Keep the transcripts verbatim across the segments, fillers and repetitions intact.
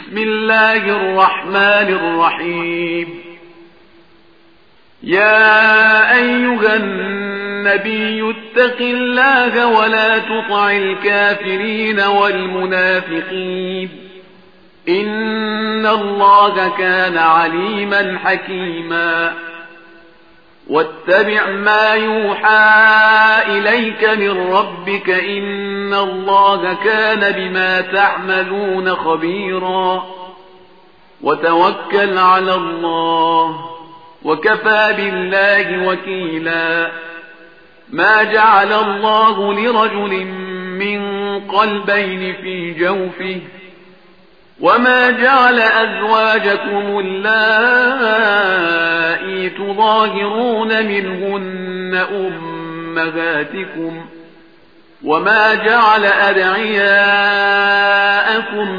بسم الله الرحمن الرحيم. يا أيها النبي اتق الله ولا تطع الكافرين والمنافقين إن الله كان عليما حكيما. واتبع ما يوحى إليك من ربك إن الله كان بما تعملون خبيرا. وتوكل على الله وكفى بالله وكيلا. ما جعل الله لرجل من قلبين في جوفه وما جعل أزواجكم اللائي تظاهرون منهن أمهاتكم وما جعل أدعياءكم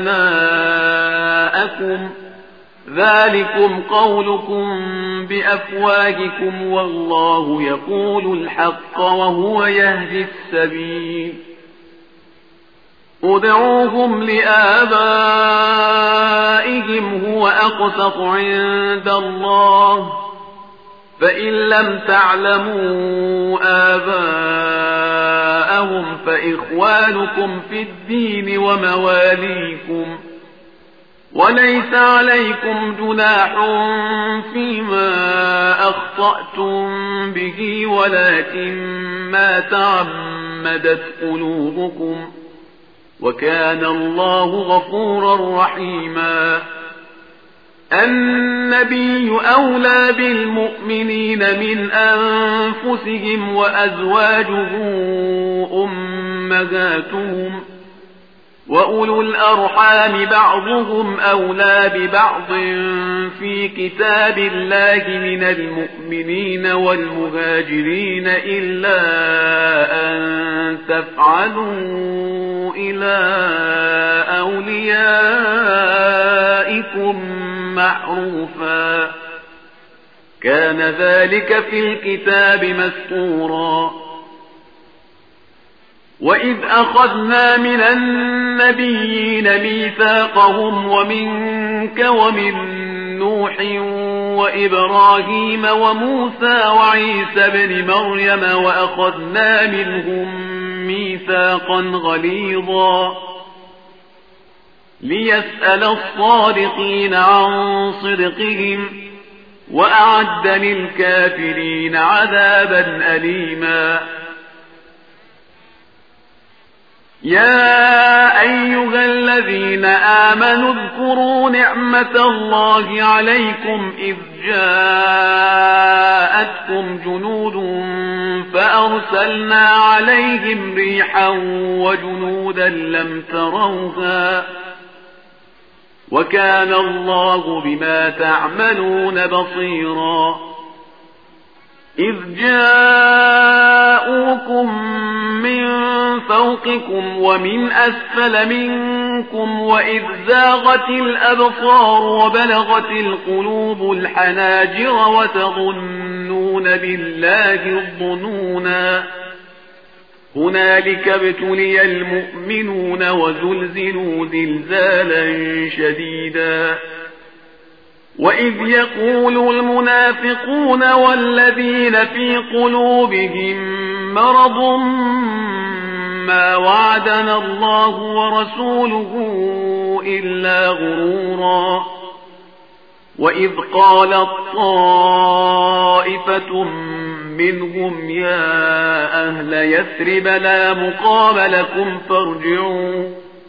أبناءكم ذلكم قولكم بأفواهكم والله يقول الحق وهو يهدي السبيل. ادعوهم لآبائهم هو أقسط عند الله فإن لم تعلموا آباءهم فإخوانكم في الدين ومواليكم وليس عليكم جناح فيما أخطأتم به ولكن ما تعمدت قلوبكم وكان الله غفورا رحيما. النبي أولى بالمؤمنين من أنفسهم وأزواجه أمهاتهم وأولو الأرحام بعضهم أولى ببعض في كتاب الله من المؤمنين والمهاجرين إلا أن تفعلوا إلى أوليائكم معروفا كان ذلك في الكتاب مسطورا. وإذ أخذنا من النبيين ميثاقهم ومنك ومن نوح وإبراهيم وموسى وعيسى بن مريم وأخذنا منهم ميثاقا غليظا ليسأل الصادقين عن صدقهم وأعد للكافرين عذابا أليما. يا أيها الذين آمنوا اذكروا نعمة الله عليكم إذ جاءتكم جنود فأرسلنا عليهم ريحا وجنودا لم تروها وكان الله بما تعملون بصيرا. إذ جاءوكم من فوقكم ومن أسفل منكم وإذ زاغت الأبصار وبلغت القلوب الحناجر وتظنون بالله الظنونا هنالك ابتلي المؤمنون وزلزلوا زلزالا شديدا. وإذ يقول المنافقون والذين في قلوبهم مرض ما وعدنا الله ورسوله إلا غرورا. وإذ قالت طائفة منهم يا أهل يثرب لا مقام لكم فارجعوا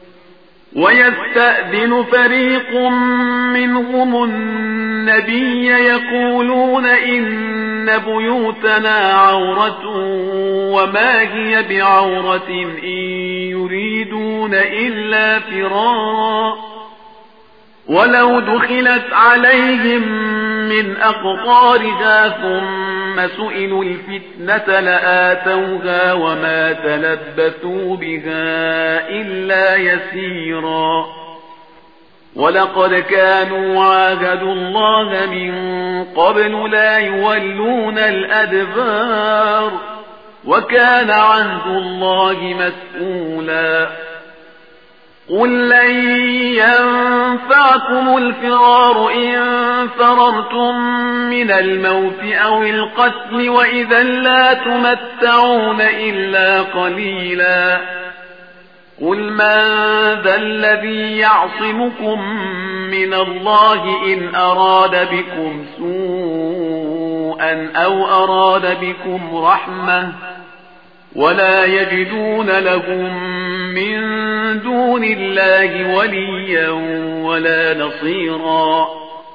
ويستأذن فريق منهم النبي يقولون إن بيوتنا عورة وما هي بعورة إن يريدون إلا فرارا ولو دخلت عليهم من أقطارها ثم سئلوا الفتنة لآتوها وما تلبثوا بها إلا يسيرا. ولقد كانوا عاهدوا الله من قبل لا يولون الأدبار وكان عهد الله مسؤولا. قل لن ينفعكم الفرار إن فررتم من الموت أو القتل وإذا لا تمتعون إلا قليلا قل من ذا الذي يعصمكم من الله إن أراد بكم سوءا أو أراد بكم رحمة ولا يجدون لهم من دون الله وليا ولا نصيرا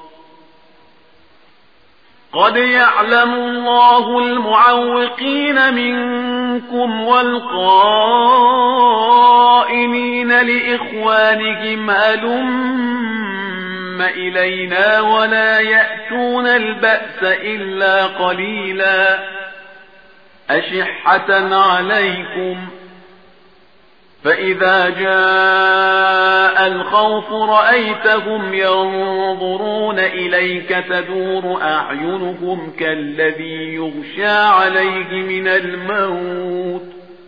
قد يعلم الله المعوقين منكم والقائلين لإخوانهم هلم إلينا ولا يأتون البأس إلا قليلا أشحة عليكم فإذا جاء الخوف رأيتهم ينظرون إليك تدور أعينهم كالذي يغشى عليه من الموت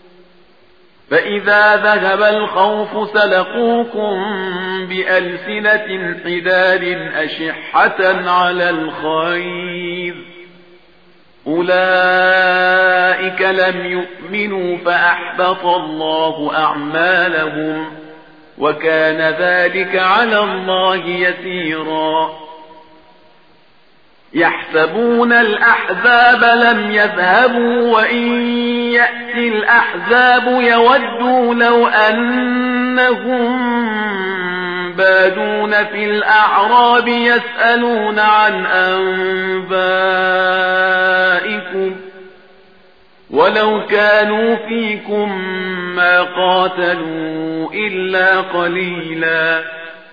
فإذا ذهب الخوف سلقوكم بألسنة حداد أشحة على الخير أولئك لم يؤمنوا فأحبط الله أعمالهم وكان ذلك على الله يسيرا يحسبون الأحزاب لم يذهبوا وإن يأتي الأحزاب يودوا لو أنهم بادون في الأعراب يسألون عن أنبائكم ولو كانوا فيكم ما قاتلوا إلا قليلا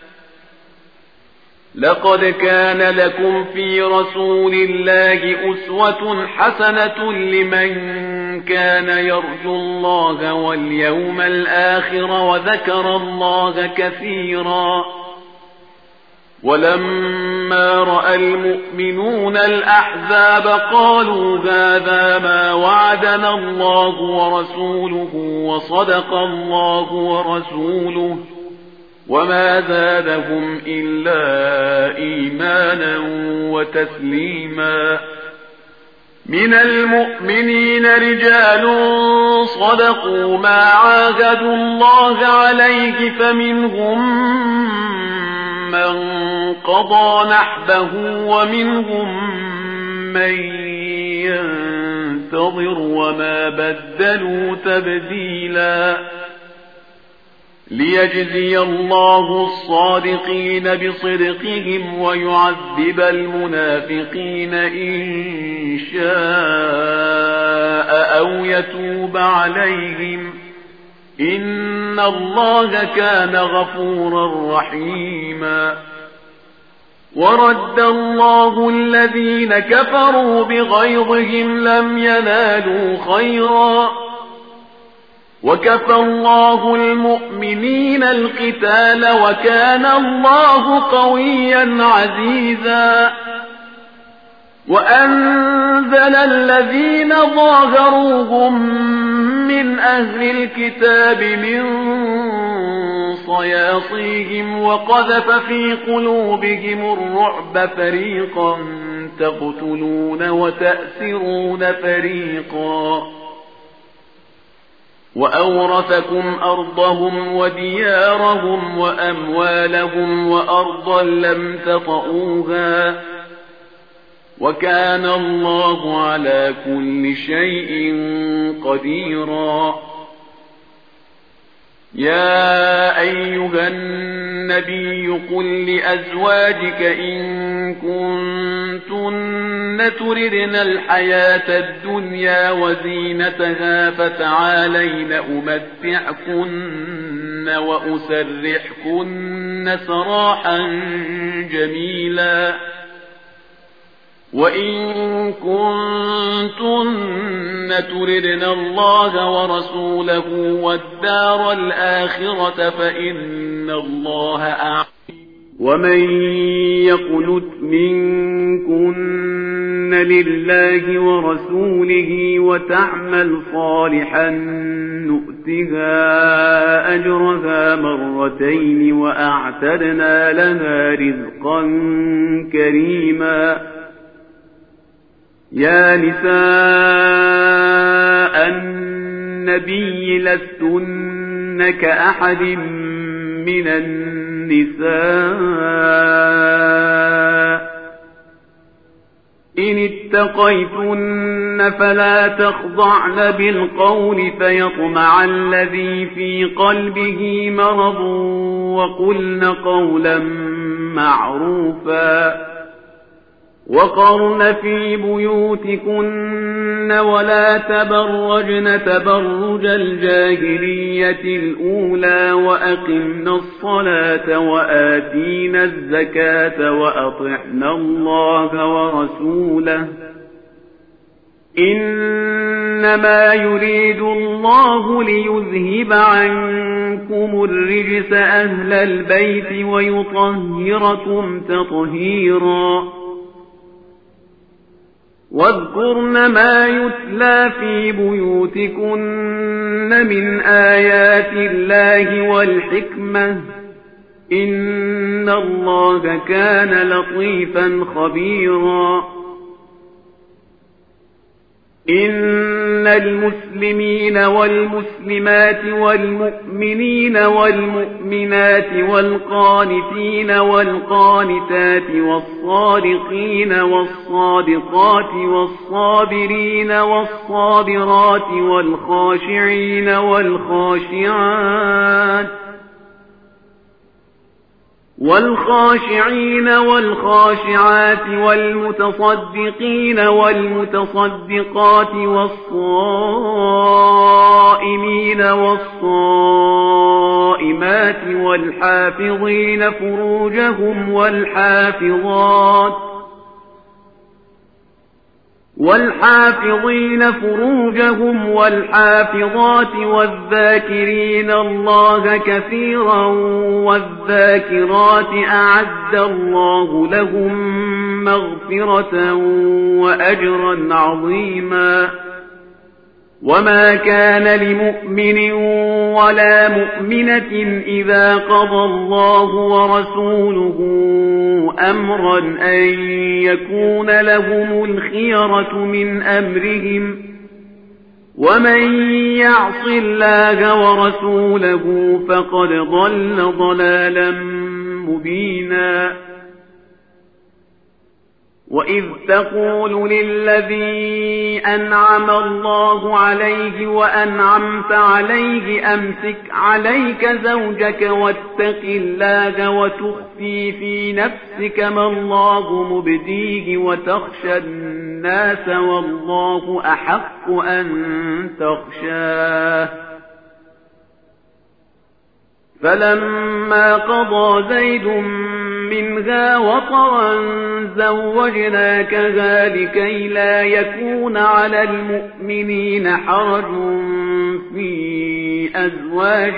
لقد كان لكم في رسول الله أسوة حسنة لمن كان يرجو الله واليوم الآخر وذكر الله كثيرا ولما رأى المؤمنون الأحزاب قالوا هذا ما وعدنا الله ورسوله وصدق الله ورسوله وما زادهم إلا إيمانا وتسليما من المؤمنين رجال صدقوا ما عاهدوا الله عليه فمنهم من قضى نحبه ومنهم من ينتظر وما بدلوا تبديلا ليجزي الله الصادقين بصدقهم ويعذب المنافقين إن شاء أو يتوب عليهم إن الله كان غفورا رحيما ورد الله الذين كفروا بغيظهم لم ينالوا خيرا وكفى الله المؤمنين القتال وكان الله قويا عزيزا وأنزل الذين ظاهروهم من أهل الكتاب من صياصيهم وقذف في قلوبهم الرعب فريقا تقتلون وتأسرون فريقا وأورثكم أرضهم وديارهم وأموالهم وأرضا لم تطئوها وكان الله على كل شيء قديرا يا أيها النبي قل لأزواجك إن كنتن تردن الحياة الدنيا وزينتها فتعالين أمتعكن وأسرحكن سراحا جميلا وإن كنتن تردن الله ورسوله والدار الآخرة فإن الله أعلم ومن يقنت منكن لله ورسوله وتعمل صالحا نؤتها أجرها مرتين وأعتدنا لها رزقا كريما. يا نساء النبي لستن كأحد من النساء إن اتقيتن فلا تخضعن بالقول فيطمع الذي في قلبه مرض وقلن قولا معروفا. وقرن في بيوتكن ولا تبرجن تبرج الجاهلية الأولى وأقمن الصلاة وآتين الزكاة وأطعن الله ورسوله إنما يريد الله ليذهب عنكم الرجس أهل البيت ويطهركم تطهيرا. واذكرن ما يتلى في بيوتكن من آيات الله والحكمة إن الله كان لطيفا خبيرا. إن المسلمين والمسلمات والمؤمنين والمؤمنات والقانتين والقانتات والصادقين والصادقات والصابرين والصابرات والخاشعين والخاشعات والخاشعين والخاشعات والمتصدقين والمتصدقات والصائمين والصائمات والحافظين فروجهم والحافظات والحافظين فروجهم والحافظات والذاكرين الله كثيرا والذاكرات أعد الله لهم مغفرة وأجرا عظيما. وما كان لمؤمن ولا مؤمنة إذا قضى الله ورسوله أمرا أن يكون لهم الخيرة من أمرهم ومن يعص الله ورسوله فقد ضل ضلالا مبينا. وإذ تقول للذي أنعم الله عليه وأنعمت عليه أمسك عليك زوجك واتق الله وتخفي في نفسك ما الله مبديه وتخشى الناس والله أحق أن تخشاه. فلما قضى زيد منها وطرا زوجناكها لكي لا يكون على المؤمنين حرج في أزواج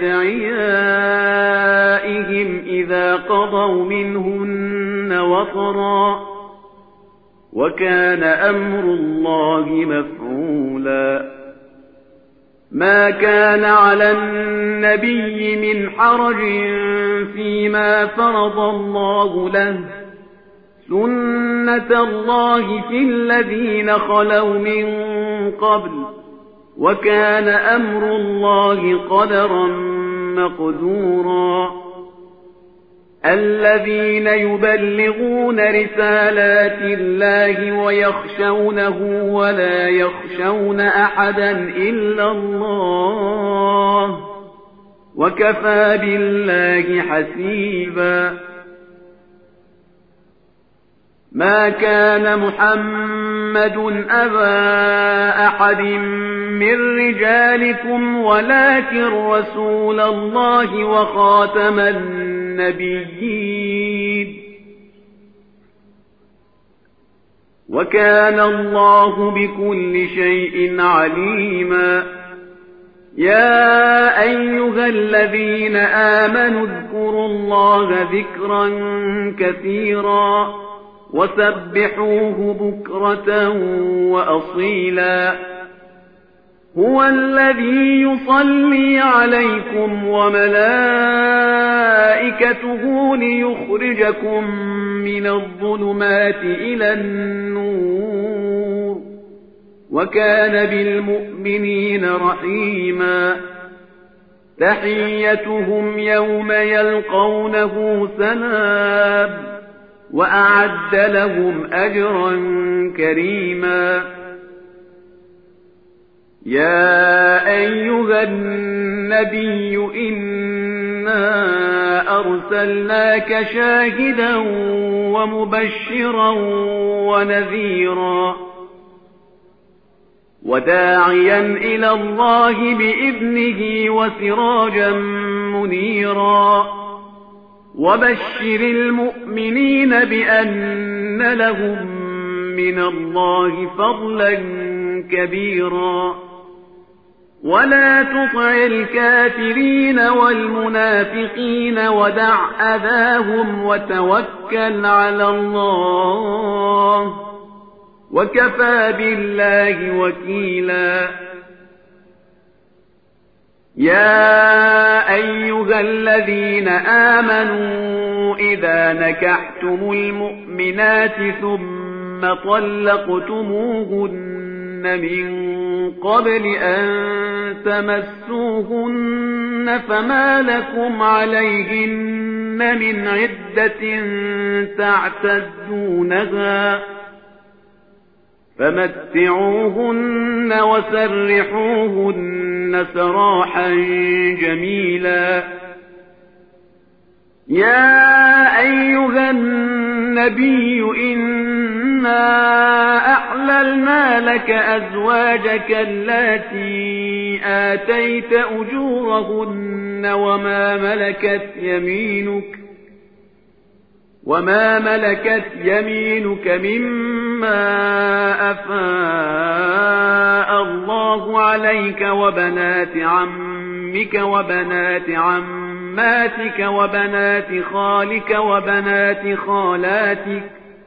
أدعيائهم إذا قضوا منهن وطرا وكان أمر الله مفعولا. ما كان على النبي من حرج فيما فرض الله له سنة الله في الذين خلوا من قبل وكان أمر الله قدرا مقدورا. الذين يبلغون رسالات الله ويخشونه ولا يخشون أحدا إلا الله وكفى بالله حسيبا. ما كان محمد أبا أحد من رجالكم ولكن رسول الله وخاتم النبيين وكان الله بكل شيء عليما. يا أيها الذين آمنوا اذكروا الله ذكرا كثيرا وسبحوه بكرة وأصيلا هو الذي يصلي عليكم وملائكته ليخرجكم من الظلمات إلى النور وكان بالمؤمنين رحيما تحيتهم يوم يلقونه سلام وأعد لهم أجرا كريما يا أيها النبي إنا أرسلناك شاهدا ومبشرا ونذيرا وداعيا إلى الله بإذنه وسراجا منيرا وبشر المؤمنين بأن لهم من الله فضلا كبيرا ولا تطع الكافرين والمنافقين ودع أذاهم وتوكل على الله وكفى بالله وكيلا يا أيها الذين آمنوا إذا نكحتم المؤمنات ثم طلقتموهن من قبل أن تمسوهن فما لكم عليهن من عدة تعتدونها فمتعوهن وسرحوهن سراحا جميلا يا أيها النبي إنا أحللنا لك أزواجك اللاتي آتيت أجورهن وما ملكت يمينك وما ملكت يمينك مما أفاء الله عليك وبنات عمك وبنات عماتك وبنات خالك وبنات خالاتك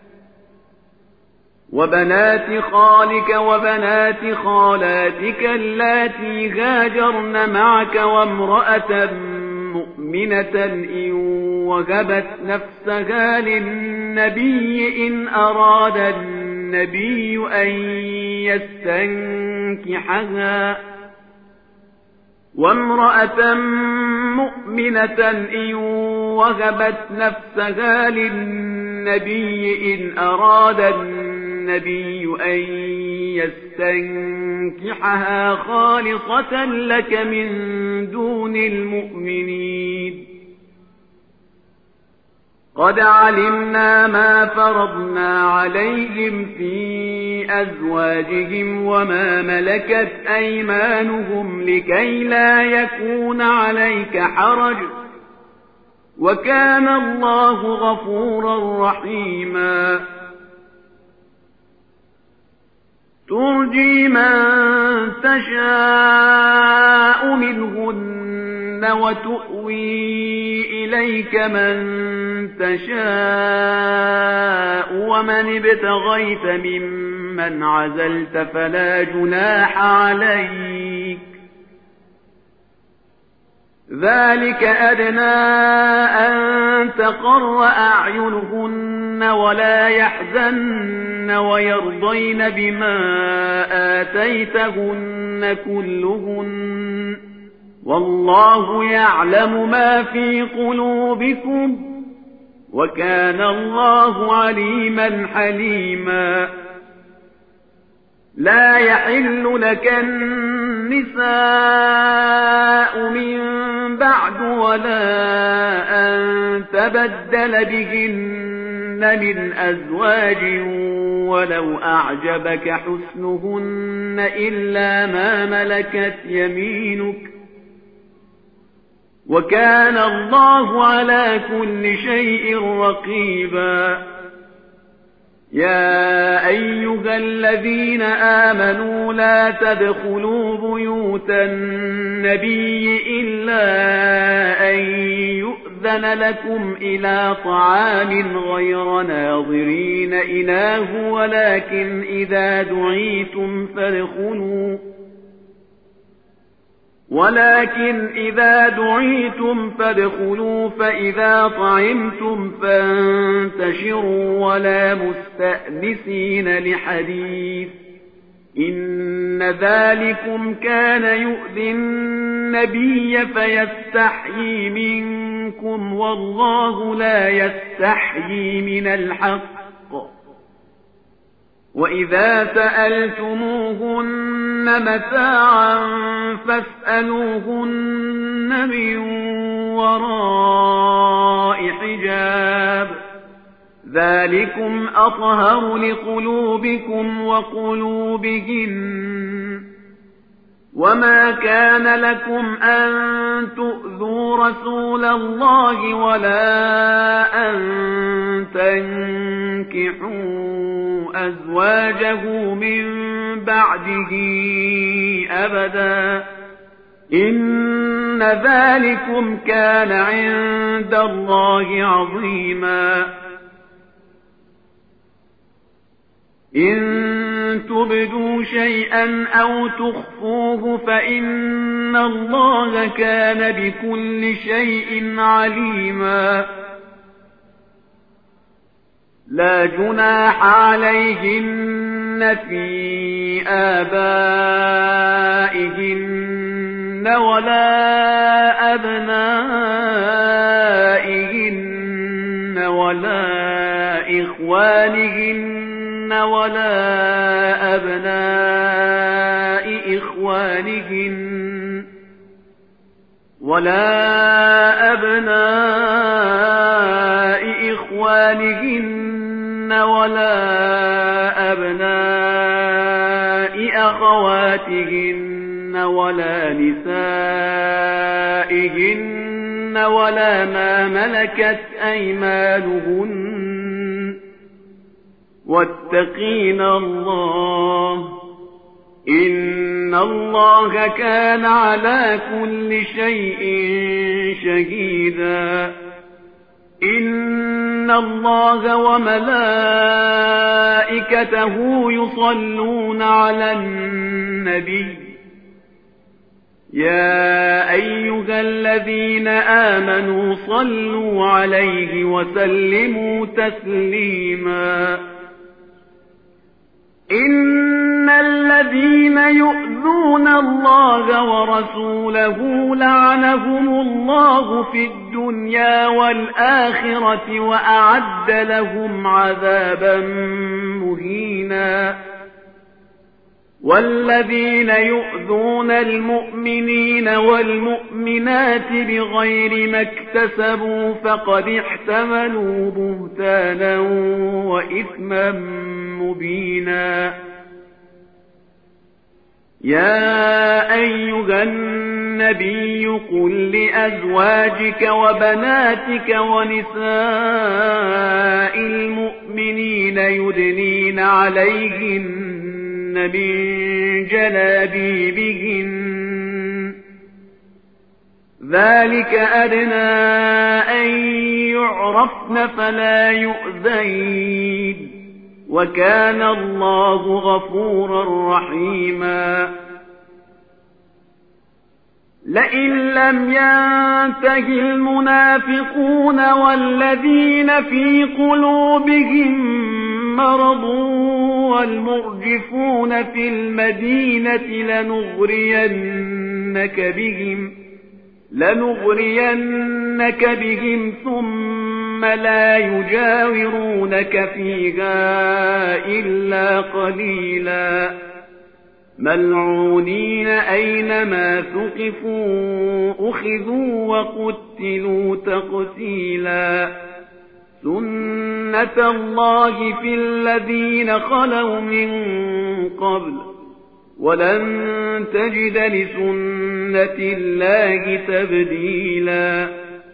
وبنات خالك وبنات خالاتك اللاتي هاجرن معك وامرأة مؤمنة إن وهبت نفسها للنبي إن أراد النبي أن يستنكحها وامرأة مؤمنة إن وهبت نفسها للنبي إن أراد النبي أن يستنكحها خالصة لك من دون المؤمنين قد علمنا ما فرضنا عليهم في أزواجهم وما ملكت أيمانهم لكي لا يكون عليك حرج وكان الله غفورا رحيما ترجي من تشاء منهن وتؤوي إليك من تشاء ومن ابتغيت ممن عزلت فلا جناح عليك ذلك أدنى أن تقر أعينهن ولا يحزن ويرضين بما آتيتهن كلهن والله يعلم ما في قلوبكم وكان الله عليما حليما لا يحل لك النساء من بعد ولا أن تبدل بهن من أزواج ولو أعجبك حسنهن إلا ما ملكت يمينك وكان الله على كل شيء رقيبا يا أيها الذين آمنوا لا تدخلوا بيوت النبي إلا أن يؤذن يؤذن لكم إلى طعام غير ناظرين إناه ولكن إذا دعيتم فادخلوا ولكن إذا دعيتم فادخلوا فإذا طعمتم فانتشروا ولا مستأنسين لحديث إن ذلكم كان يؤذي النبي فيستحيي منكم والله لا يستحيي من الحق وإذا سألتموهن متاعا فاسألوهن من وراء حجاب ذلكم أطهر لقلوبكم وقلوبهن وما كان لكم أن تؤذوا رسول الله ولا أن تنكحوا أزواجه من بعده أبدا إن ذلكم كان عند الله عظيما إن تبدوا شيئا أو تخفوه فإن الله كان بكل شيء عليما لا جناح عليهن في آبائهن ولا أبنائهن ولا إخوانهن ولا أبناء إخوانهن ولا أبناء إخوانهن ولا أبناء أخواتهن ولا نسائهن ولا ما ملكت أيمانهن واتقين الله إن الله كان على كل شيء شهيدا إن الله وملائكته يصلون على النبي يا أيها الذين آمنوا صلوا عليه وسلموا تسليما إن الذين يؤذون الله ورسوله لعنهم الله في الدنيا والآخرة وأعد لهم عذابا مهينا والذين يؤذون المؤمنين والمؤمنات بغير ما اكتسبوا فقد احتملوا بهتانا وإثما مبينا يا أيها النبي قل لأزواجك وبناتك ونساء المؤمنين يدنين عليهن من جلابيبهن ذلك أدنى أن يعرفن فلا يؤذين وكان الله غفورا رحيما لئن لم ينته المنافقون والذين في قلوبهم مرض والمرجفون في المدينة لنغرينك بهم لنغرينك بهم ثم لا يجاورونك فيها إلا قليلا ملعونين أينما ثقفوا أخذوا وقتلوا تقتيلا سنة الله في الذين خلوا من قبل ولن تجد لسنة الله تبديلا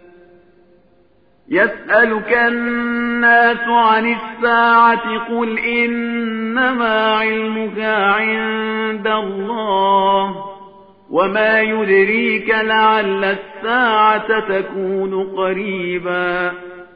يسألك الناس عن الساعة قل إنما علمها عند الله وما يدريك لعل الساعة تكون قريبا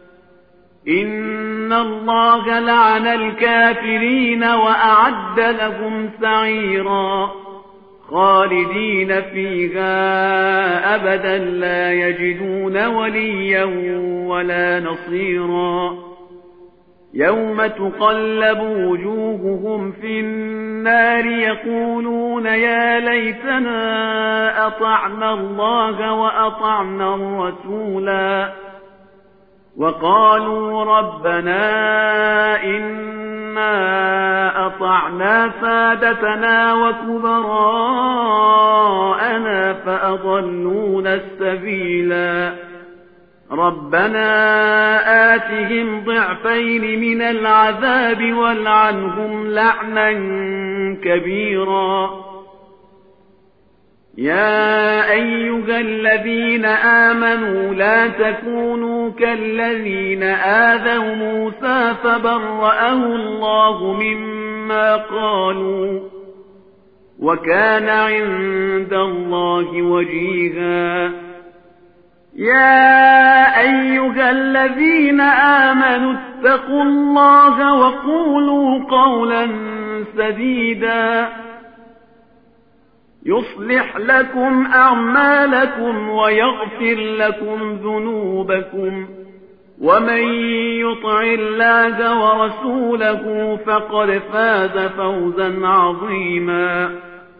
إن الله لعن الكافرين وأعد لهم سعيرا خالدين فيها أبدا لا يجدون وليا ولا نصيرا يوم تقلب وجوههم في النار يقولون يا ليتنا أطعنا الله وأطعنا الرسولا وقالوا ربنا إنا أطعنا سادتنا وكبراءنا فأضلونا السبيلا ربنا آتهم ضعفين من العذاب والعنهم لعنا كبيرا يا أيها الذين آمنوا لا تكونوا كالذين آذوا موسى فبرأه الله مما قالوا وكان عند الله وجيها يا أيها الذين آمنوا اتقوا الله وقولوا قولا سديدا يصلح لكم أعمالكم ويغفر لكم ذنوبكم ومن يطع الله ورسوله فقد فاز فوزا عظيما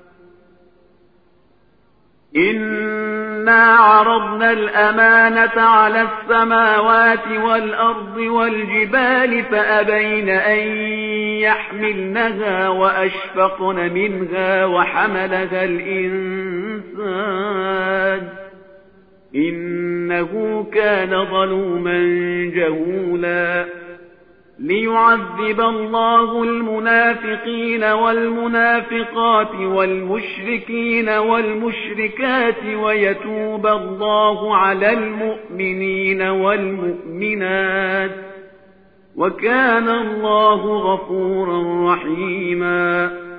إنا عرضنا الأمانة على السماوات والأرض والجبال فأبين أن يحملنها وأشفقن منها وحملها الإنسان إنه كان ظلوما جهولا ليعذب الله المنافقين والمنافقات والمشركين والمشركات ويتوب الله على المؤمنين والمؤمنات وكان الله غفورا رحيما